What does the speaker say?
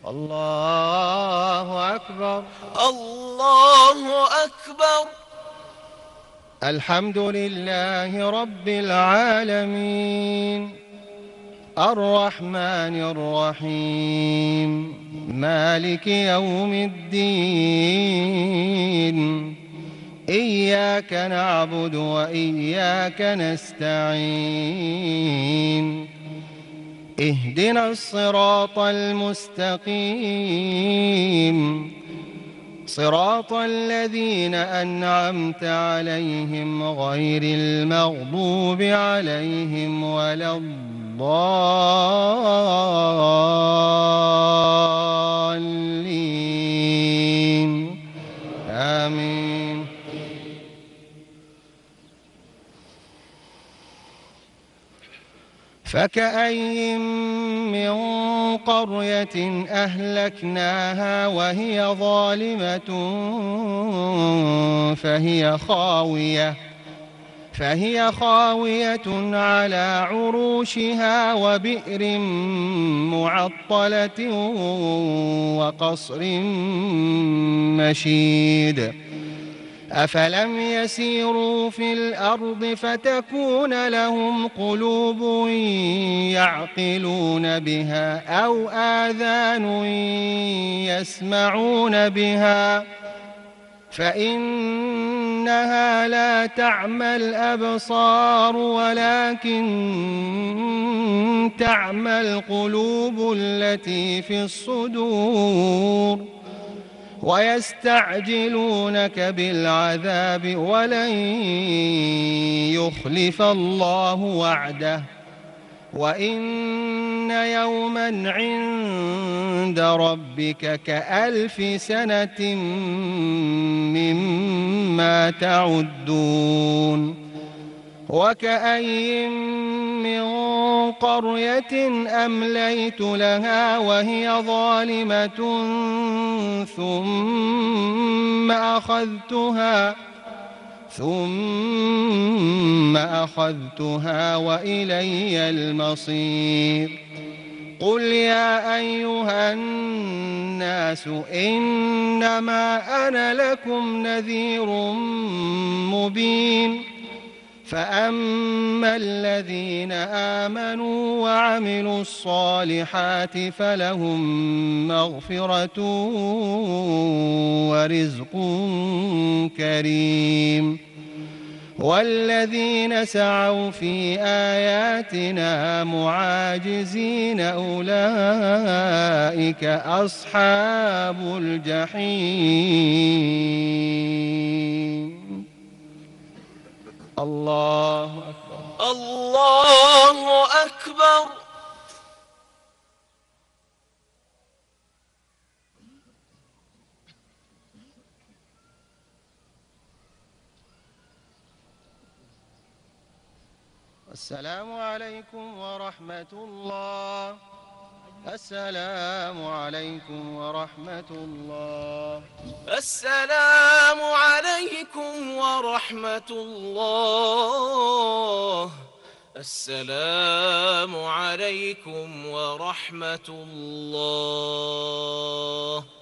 الله أكبر. الله أكبر. الحمد لله رب العالمين، الرحمن الرحيم، مالك يوم الدين. إياك نعبد وإياك نستعين. اهدنا الصراط المستقيم، صراط الذين أنعمت عليهم غير المغضوب عليهم ولا الضالين. آمين. فكأين من قرية أهلكناها وهي ظالمة فهي خاوية على عروشها وبئر معطلة وقصر مشيد. أفلم يسيروا في الأرض فتكون لهم قلوب يعقلون بها أو آذان يسمعون بها، فإنها لا تعمى الأبصار ولكن تعمى القلوب التي في الصدور. ويستعجلونك بالعذاب ولن يخلف الله وعده، وإن يوما عند ربك كألف سنة مما تعدون. وكأين من قرية أمليت لها وهي ظالمة ثم أخذتها وإلي المصير. قل يا أيها الناس إنما أنا لكم نذير مبين. فأما الذين آمنوا وعملوا الصالحات فلهم مغفرة ورزق كريم. والذين سعوا في آياتنا معاجزين أولئك أصحاب الجحيم. الله أكبر. الله أكبر. السلام عليكم ورحمة الله. السلام عليكم ورحمة الله. السلام عليكم ورحمة الله. السلام عليكم ورحمة الله.